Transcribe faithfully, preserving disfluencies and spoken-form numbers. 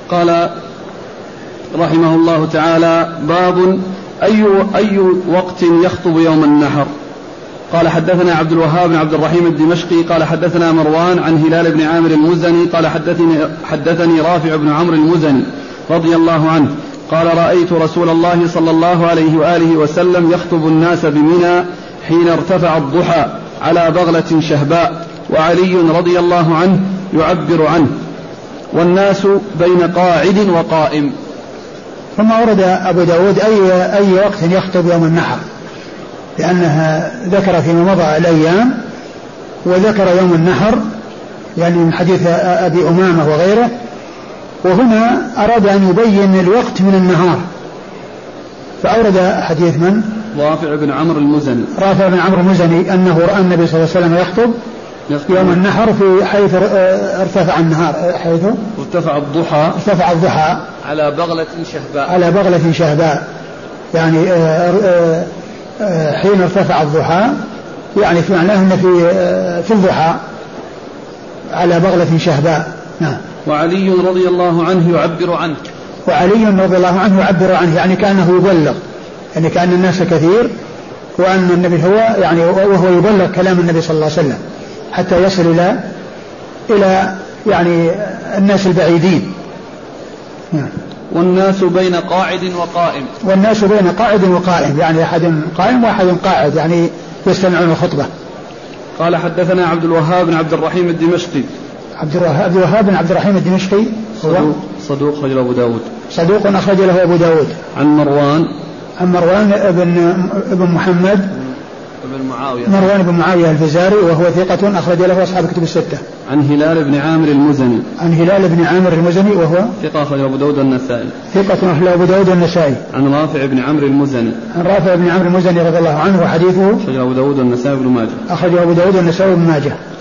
قال رحمه الله تعالى: باب أي, أي وقت يخطب يوم النحر. قال حدثنا عبد الوهاب بن عبد الرحيم الدمشقي قال حدثنا مروان عن هلال بن عامر المزني قال حدثني, حدثني رافع بن عمرو المزني رضي الله عنه قال: رأيت رسول الله صلى الله عليه وآله وسلم يخطب الناس بمنى حين ارتفع الضحى على بغلة شهباء، وعلي رضي الله عنه يعبر عنه، والناس بين قاعد وقائم. ثم ورد أبو داود أي, أي وقت يخطب يوم النحر، لأنها ذكر فيما مضى الأيام وذكر يوم النحر يعني من حديث أبي أمامة وغيره، وهنا أراد أن يبين الوقت من النهار، فأورد حديث من؟ رافع بن عمرو المزني رافع بن عمرو المزني أنه رأى النبي صلى الله عليه وسلم يخطب يوم النحر في حيث ارتفع النهار، حيث ارتفع الضحى ارتفع الضحى على بغلة شهباء على بغلة شهباء يعني حين ارتفع الضحى يعني في معناه أن في في الضحى على بغلة شهباء. نعم. وعلي رضي الله عنه يعبر عنه وعلي رضي الله عنه يعبر عنه يعني كأنه يبلغ، يعني كأن الناس كثير وأن النبي هو يعني وهو يبلغ كلام النبي صلى الله عليه وسلم حتى يصل إلى إلى يعني الناس البعيدين. نعم. والناس بين قاعد وقائم والناس بين قاعد وقائم يعني أحد قائم وأحد قاعد يعني يستمعون الخطبة. قال حدثنا عبد الوهاب بن عبد الرحيم الدمشقي عبد الوهاب بن عبد الرحيم الدمشقي صدوق, صدوق أخرج له أبو داود صدوق أخرج له أبو داود. عن مروان عن مروان ابن ابن محمد ابن معاوية مروان بن معاوية الفزاري وهو ثقة أخرج له أصحاب كتب الستة. عن هلال بن عامر المزني عن هلال بن عامر المزني وهو ثقة أخرج له أبو داود والنسائي ثقة أخرج له أبو داود والنسائي. عن رافع بن عمرو المزني عن رافع بن عمرو المزني رضي الله عنه وحديثه أخرج له أبو داود والنسائي بن ماجه أخرج له أبو داود والنسائي بن ماجه.